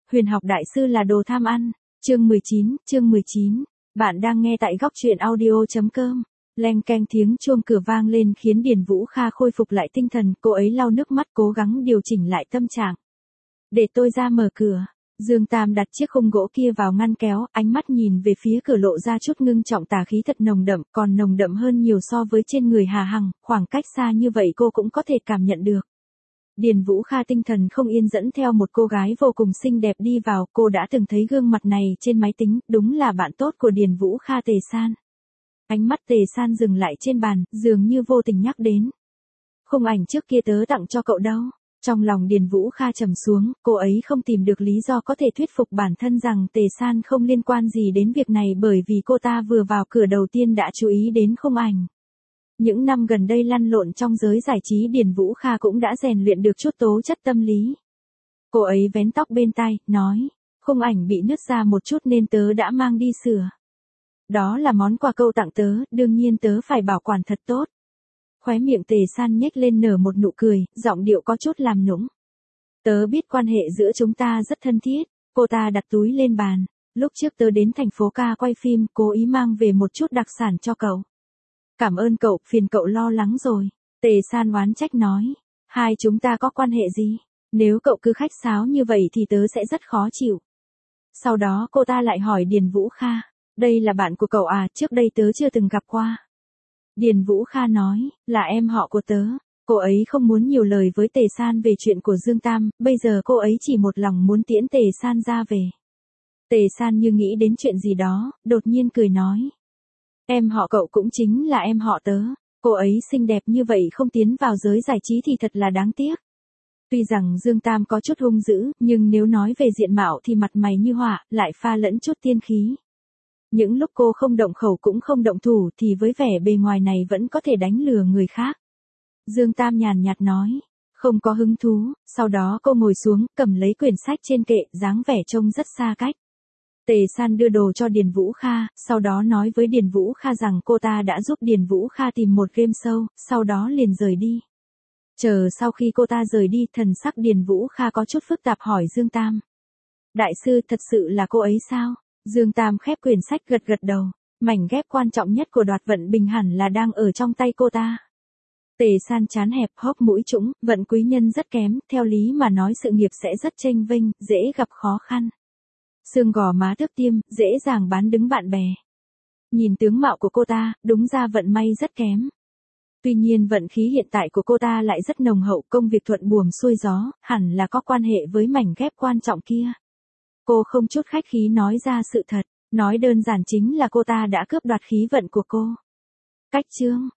Huyền học đại sư là đồ tham ăn. Chương 19. Bạn đang nghe tại góc truyện audio.com. Leng keng tiếng chuông cửa vang lên khiến Điền Vũ Kha khôi phục lại tinh thần, cô ấy lau nước mắt cố gắng điều chỉnh lại tâm trạng. Để tôi ra mở cửa. Dương Tam đặt chiếc khung gỗ kia vào ngăn kéo, ánh mắt nhìn về phía cửa lộ ra chút ngưng trọng, tà khí thật nồng đậm, còn nồng đậm hơn nhiều so với trên người Hà Hằng, khoảng cách xa như vậy cô cũng có thể cảm nhận được. Điền Vũ Kha tinh thần không yên dẫn theo một cô gái vô cùng xinh đẹp đi vào, cô đã từng thấy gương mặt này trên máy tính, đúng là bạn tốt của Điền Vũ Kha Tề San. Ánh mắt Tề San dừng lại trên bàn, dường như vô tình nhắc đến. Khung ảnh trước kia tớ tặng cho cậu đâu. Trong lòng Điền Vũ Kha trầm xuống, cô ấy không tìm được lý do có thể thuyết phục bản thân rằng Tề San không liên quan gì đến việc này, bởi vì cô ta vừa vào cửa đầu tiên đã chú ý đến khung ảnh. Những năm gần đây lăn lộn trong giới giải trí, Điền Vũ Kha cũng đã rèn luyện được chút tố chất tâm lý. Cô ấy vén tóc bên tai, nói, khung ảnh bị nứt ra một chút nên tớ đã mang đi sửa. Đó là món quà cậu tặng tớ, đương nhiên tớ phải bảo quản thật tốt. Khóe miệng Tề San nhếch lên nở một nụ cười, giọng điệu có chút làm nũng. Tớ biết quan hệ giữa chúng ta rất thân thiết. Cô ta đặt túi lên bàn. Lúc trước tớ đến thành phố ca quay phim, cố ý mang về một chút đặc sản cho cậu. Cảm ơn cậu, phiền cậu lo lắng rồi. Tề San oán trách nói. Hai chúng ta có quan hệ gì? Nếu cậu cứ khách sáo như vậy thì tớ sẽ rất khó chịu. Sau đó cô ta lại hỏi Điền Vũ Kha. Đây là bạn của cậu à, trước đây tớ chưa từng gặp qua. Điền Vũ Kha nói, là em họ của tớ. Cô ấy không muốn nhiều lời với Tề San về chuyện của Dương Tam, bây giờ cô ấy chỉ một lòng muốn tiễn Tề San ra về. Tề San như nghĩ đến chuyện gì đó, đột nhiên cười nói. Em họ cậu cũng chính là em họ tớ. Cô ấy xinh đẹp như vậy không tiến vào giới giải trí thì thật là đáng tiếc. Tuy rằng Dương Tam có chút hung dữ, nhưng nếu nói về diện mạo thì mặt mày như họa, lại pha lẫn chút tiên khí. Những lúc cô không động khẩu cũng không động thủ thì với vẻ bề ngoài này vẫn có thể đánh lừa người khác. Dương Tam nhàn nhạt nói, không có hứng thú, sau đó cô ngồi xuống, cầm lấy quyển sách trên kệ, dáng vẻ trông rất xa cách. Tề San đưa đồ cho Điền Vũ Kha, sau đó nói với Điền Vũ Kha rằng cô ta đã giúp Điền Vũ Kha tìm một game show, sau đó liền rời đi. Chờ sau khi cô ta rời đi, thần sắc Điền Vũ Kha có chút phức tạp hỏi Dương Tam. Đại sư, thật sự là cô ấy sao? Dương Tam khép quyển sách gật gật đầu. Mảnh ghép quan trọng nhất của Đoạt Vận Bình hẳn là đang ở trong tay cô ta. Tề San trán hẹp, hốc mũi trũng, vận quý nhân rất kém, theo lý mà nói sự nghiệp sẽ rất chênh vênh, dễ gặp khó khăn. Xương gò má thước tiêm, dễ dàng bán đứng bạn bè. Nhìn tướng mạo của cô ta, đúng ra vận may rất kém. Tuy nhiên vận khí hiện tại của cô ta lại rất nồng hậu, công việc thuận buồm xuôi gió, hẳn là có quan hệ với mảnh ghép quan trọng kia. Cô không chút khách khí nói ra sự thật, nói đơn giản chính là cô ta đã cướp đoạt khí vận của cô. Cách chương